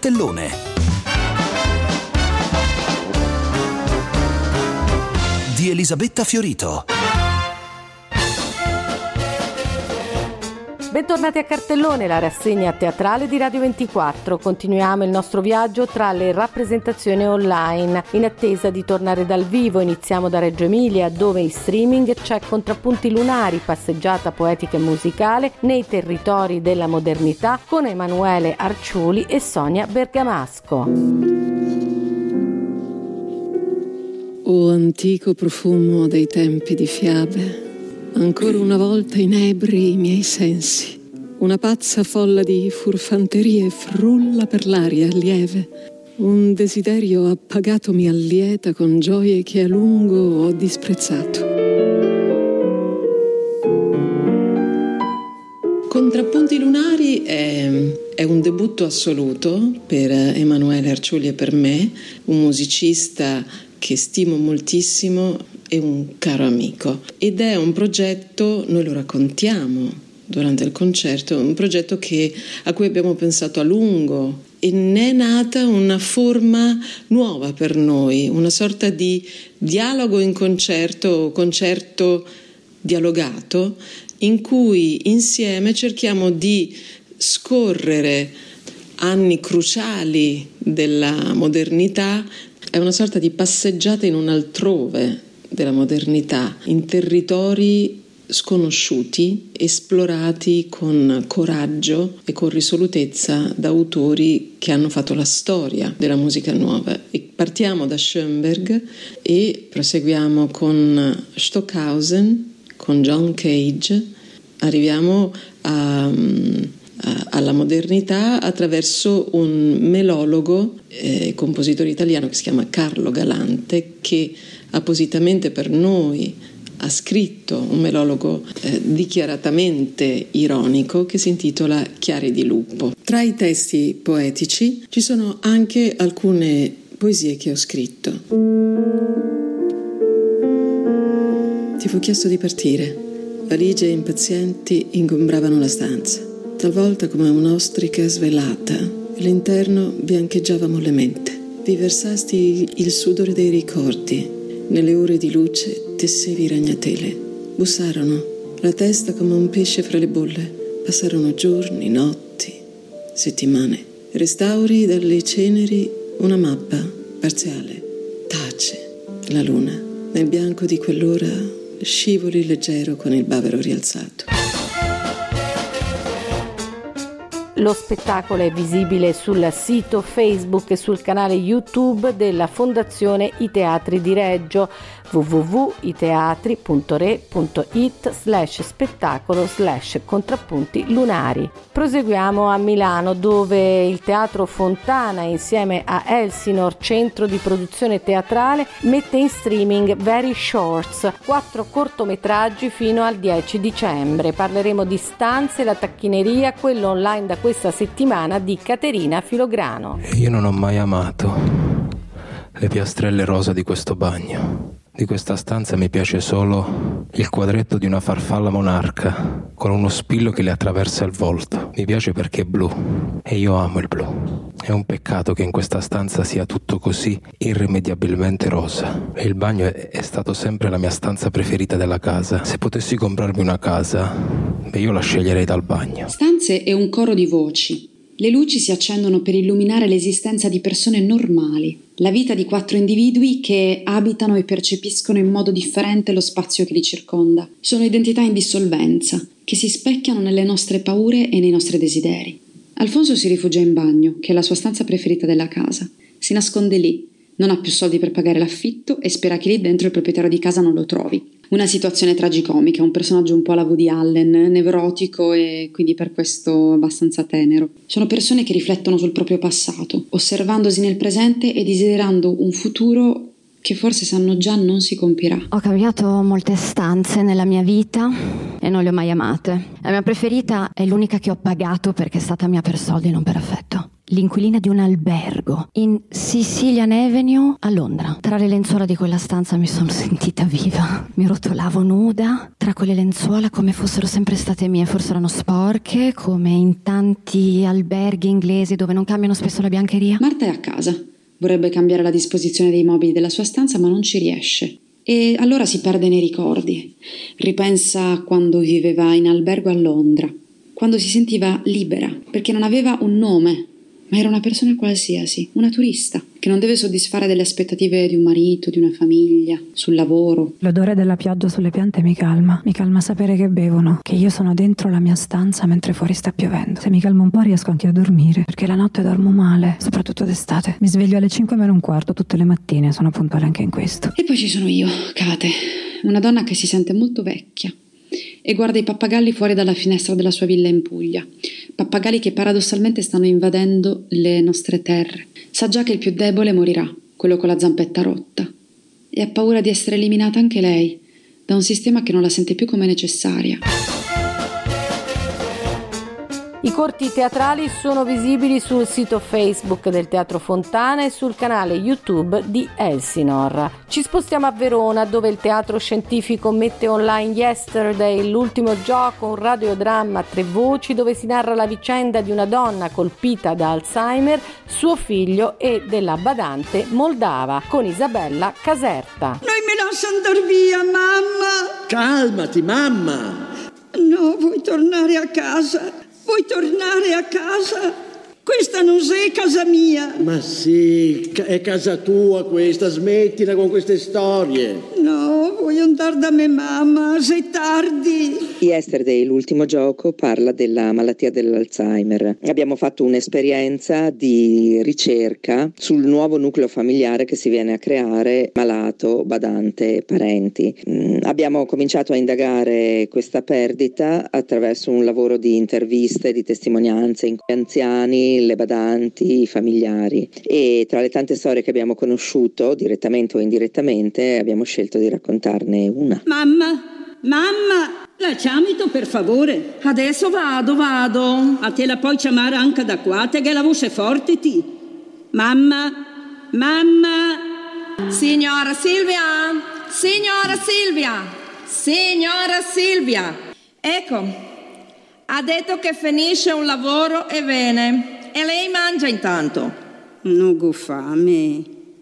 cartellone. Di Elisabetta Fiorito. Bentornati a Cartellone, la rassegna teatrale di Radio 24. Continuiamo il nostro viaggio tra le rappresentazioni online. In attesa di tornare dal vivo, iniziamo da Reggio Emilia, dove in streaming c'è Contrappunti Lunari, passeggiata poetica e musicale nei territori della modernità con Emanuele Arciuli e Sonia Bergamasco. O antico profumo dei tempi di fiabe, ancora una volta inebri i miei sensi. Una pazza folla di furfanterie frulla per l'aria lieve. Un desiderio appagato mi allieta con gioie che a lungo ho disprezzato. Contrappunti Lunari è un debutto assoluto per Emanuele Arciuli e per me, un musicista che stimo moltissimo e un caro amico, ed è un progetto, noi lo raccontiamo durante il concerto, un progetto a cui abbiamo pensato a lungo, e ne è nata una forma nuova per noi, una sorta di dialogo in concerto dialogato, in cui insieme cerchiamo di scorrere anni cruciali della modernità. È una sorta di passeggiata in un altrove della modernità, in territori sconosciuti, esplorati con coraggio e con risolutezza da autori che hanno fatto la storia della musica nuova. E partiamo da Schoenberg e proseguiamo con Stockhausen, con John Cage, arriviamo alla modernità attraverso un melologo, compositore italiano che si chiama Carlo Galante, che appositamente per noi ha scritto un melologo dichiaratamente ironico che si intitola Chiari di lupo. Tra i testi poetici ci sono anche alcune poesie che ho scritto. Ti fu chiesto di partire. Valigie impazienti ingombravano la stanza. Talvolta come un'ostrica svelata, all'interno biancheggiava mollemente. Vi versasti il sudore dei ricordi. Nelle ore di luce tessevi ragnatele. Bussarono, la testa come un pesce fra le bolle. Passarono giorni, notti, settimane. Restauri dalle ceneri una mappa parziale. Tace la luna. Nel bianco di quell'ora scivoli leggero con il bavero rialzato. Lo spettacolo è visibile sul sito Facebook e sul canale YouTube della Fondazione I Teatri di Reggio, www.iteatri.it/spettacolo/contrappunti lunari. Proseguiamo a Milano, dove il Teatro Fontana insieme a Elsinore, centro di produzione teatrale, mette in streaming Very Shorts, 4 cortometraggi fino al 10 dicembre. Parleremo di Stanze, la tacchineria, quello online da questa settimana di Caterina Filograno. Io non ho mai amato le piastrelle rosa di questo bagno. Di questa stanza mi piace solo il quadretto di una farfalla monarca con uno spillo che le attraversa il volto. Mi piace perché è blu e io amo il blu. È un peccato che in questa stanza sia tutto così irrimediabilmente rosa. E il bagno è stato sempre la mia stanza preferita della casa. Se potessi comprarmi una casa, io la sceglierei dal bagno. Stanze è un coro di voci. Le luci si accendono per illuminare l'esistenza di persone normali, la vita di 4 individui che abitano e percepiscono in modo differente lo spazio che li circonda. Sono identità in dissolvenza, che si specchiano nelle nostre paure e nei nostri desideri. Alfonso si rifugia in bagno, che è la sua stanza preferita della casa. Si nasconde lì, non ha più soldi per pagare l'affitto e spera che lì dentro il proprietario di casa non lo trovi. Una situazione tragicomica, un personaggio un po' alla Woody Allen, nevrotico e quindi per questo abbastanza tenero. Sono persone che riflettono sul proprio passato, osservandosi nel presente e desiderando un futuro che forse sanno già non si compirà. Ho cambiato molte stanze nella mia vita e non le ho mai amate. La mia preferita è l'unica che ho pagato perché è stata mia per soldi, non per affetto. l'inquilina di un albergo in Sicilian Avenue a Londra. Tra le lenzuola di quella stanza mi sono sentita viva. Mi rotolavo nuda tra quelle lenzuola come fossero sempre state mie. Forse erano sporche, come in tanti alberghi inglesi dove non cambiano spesso la biancheria. Marta è a casa. Vorrebbe cambiare la disposizione dei mobili della sua stanza, ma non ci riesce. E allora si perde nei ricordi. Ripensa a quando viveva in albergo a Londra, quando si sentiva libera, perché non aveva un nome, ma era una persona qualsiasi, una turista, che non deve soddisfare delle aspettative di un marito, di una famiglia, sul lavoro. L'odore della pioggia sulle piante mi calma sapere che bevono, che io sono dentro la mia stanza mentre fuori sta piovendo. Se mi calmo un po' riesco anche a dormire, perché la notte dormo male, soprattutto d'estate. Mi sveglio alle 5:45 tutte le mattine, sono puntuale anche in questo. E poi ci sono io, Kate, una donna che si sente molto vecchia e guarda i pappagalli fuori dalla finestra della sua villa in Puglia. Pappagalli che paradossalmente stanno invadendo le nostre terre. Sa già che il più debole morirà, quello con la zampetta rotta, e ha paura di essere eliminata anche lei da un sistema che non la sente più come necessaria. I corti teatrali sono visibili sul sito Facebook del Teatro Fontana e sul canale YouTube di Elsinor. Ci spostiamo a Verona, dove il Teatro Scientifico mette online Yesterday, l'ultimo gioco, un radiodramma a 3 voci dove si narra la vicenda di una donna colpita da Alzheimer, suo figlio e della badante moldava, con Isabella Caserta. Noi me lasciano andare via, mamma! Calmati, mamma! No, vuoi tornare a casa? Vuoi tornare a casa? Questa non è casa mia. Ma sì, è casa tua questa, smettila con queste storie. No, voglio andare da mia mamma, sei tardi. Yesterday, l'ultimo gioco, parla della malattia dell'Alzheimer. Abbiamo fatto un'esperienza di ricerca sul nuovo nucleo familiare che si viene a creare, malato, badante, parenti. Abbiamo cominciato a indagare questa perdita attraverso un lavoro di interviste, di testimonianze in anziani, le badanti, i familiari, e tra le tante storie che abbiamo conosciuto, direttamente o indirettamente, abbiamo scelto di raccontarne una. Mamma, lasciami tu per favore. Adesso vado. A te la puoi chiamare anche da qua, te che la voce forte ti. Mamma. Signora Silvia. Ecco, ha detto che finisce un lavoro e viene. E lei mangia intanto. Non go fame.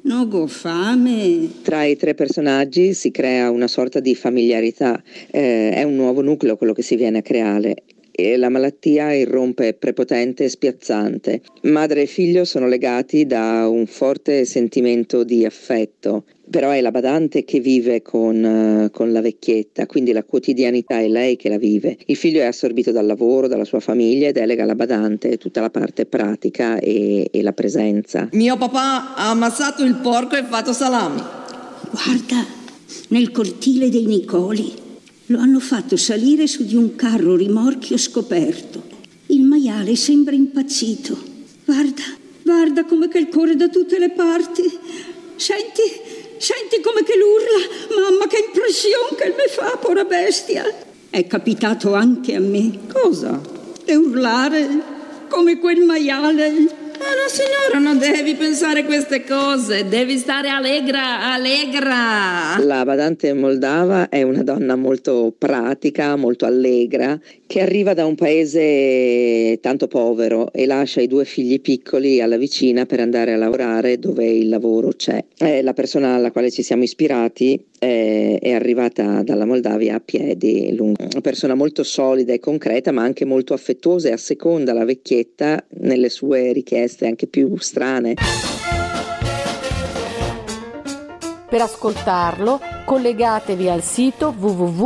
Tra i 3 personaggi si crea una sorta di familiarità. È un nuovo nucleo quello che si viene a creare. E la malattia irrompe prepotente e spiazzante. Madre e figlio sono legati da un forte sentimento di affetto, però è la badante che vive con la vecchietta, quindi la quotidianità è lei che la vive. Il figlio è assorbito dal lavoro, dalla sua famiglia, e delega alla badante tutta la parte pratica e la presenza. Mio papà ha ammazzato il porco e fatto salami. Guarda, nel cortile dei Nicoli lo hanno fatto salire su di un carro rimorchio scoperto. Il maiale sembra impazzito. Guarda come che il corre da tutte le parti. Senti come che l'urla. Mamma, che impressione che mi fa, povera bestia. È capitato anche a me. Cosa? E urlare come quel maiale. No signora, non devi pensare queste cose, devi stare allegra. La badante moldava è una donna molto pratica, molto allegra, che arriva da un paese tanto povero e lascia i 2 figli piccoli alla vicina per andare a lavorare dove il lavoro c'è. La persona alla quale ci siamo ispirati è arrivata dalla Moldavia a piedi, una persona molto solida e concreta, ma anche molto affettuosa, e asseconda la vecchietta nelle sue richieste anche più strane. Per ascoltarlo, collegatevi al sito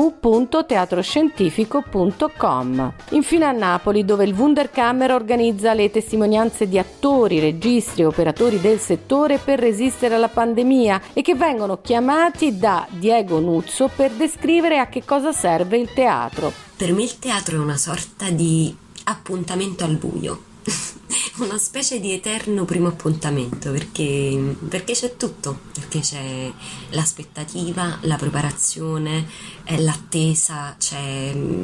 www.teatroscientifico.com. Infine a Napoli, dove il Wunderkammer organizza le testimonianze di attori, registi e operatori del settore per resistere alla pandemia e che vengono chiamati da Diego Nuzzo per descrivere a che cosa serve il teatro. Per me il teatro è una sorta di appuntamento al buio. Una specie di eterno primo appuntamento, perché c'è tutto, perché c'è l'aspettativa, la preparazione, l'attesa, c'è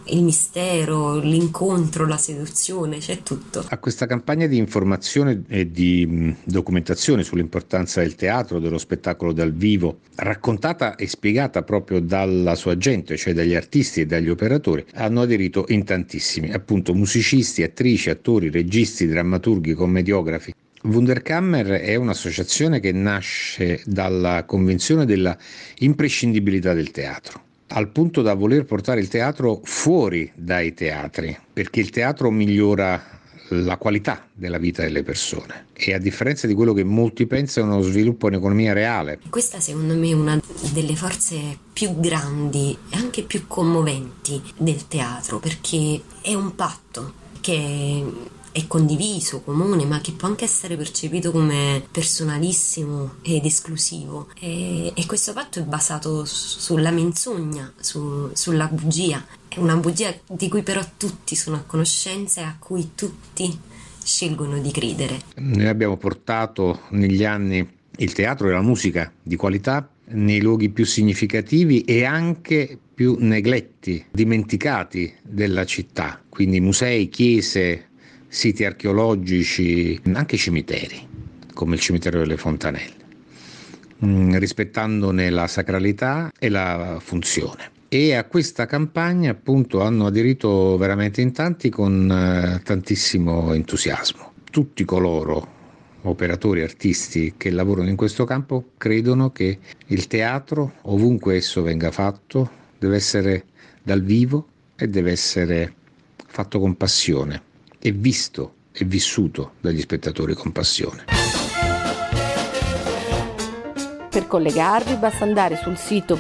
il mistero, l'incontro, la seduzione, c'è tutto. A questa campagna di informazione e di documentazione sull'importanza del teatro, dello spettacolo dal vivo, raccontata e spiegata proprio dalla sua gente, cioè dagli artisti e dagli operatori, hanno aderito in tantissimi, appunto musicisti, attrici, attori, registi, drammaturghi, commediografi. Wunderkammer è un'associazione che nasce dalla convinzione della imprescindibilità del teatro, al punto da voler portare il teatro fuori dai teatri, perché il teatro migliora la qualità della vita delle persone e, a differenza di quello che molti pensano, sviluppa un'economia reale. Questa secondo me è una delle forze più grandi e anche più commoventi del teatro, perché è un patto che è condiviso, comune, ma che può anche essere percepito come personalissimo ed esclusivo, e questo patto è basato sulla menzogna, sulla bugia. È una bugia di cui però tutti sono a conoscenza e a cui tutti scelgono di credere. Noi abbiamo portato negli anni il teatro e la musica di qualità nei luoghi più significativi e anche più negletti, dimenticati della città, quindi musei, chiese, siti archeologici, anche cimiteri, come il cimitero delle Fontanelle, rispettandone la sacralità e la funzione. E a questa campagna appunto hanno aderito veramente in tanti, con tantissimo entusiasmo. Tutti coloro, operatori, artisti che lavorano in questo campo, credono che il teatro, ovunque esso venga fatto, deve essere dal vivo e deve essere fatto con passione e visto e vissuto dagli spettatori con passione. Per collegarvi basta andare sul sito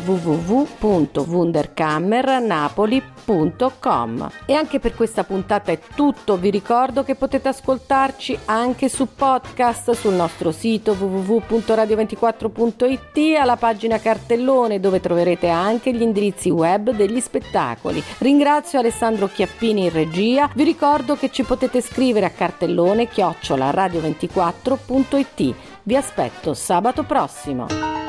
www.wunderkammernapoli.com. E anche per questa puntata è tutto. Vi ricordo che potete ascoltarci anche su podcast sul nostro sito www.radio24.it, alla pagina cartellone, dove troverete anche gli indirizzi web degli spettacoli. Ringrazio Alessandro Chiappini in regia. Vi ricordo che ci potete scrivere a cartellone @radio24.it. Vi aspetto sabato prossimo.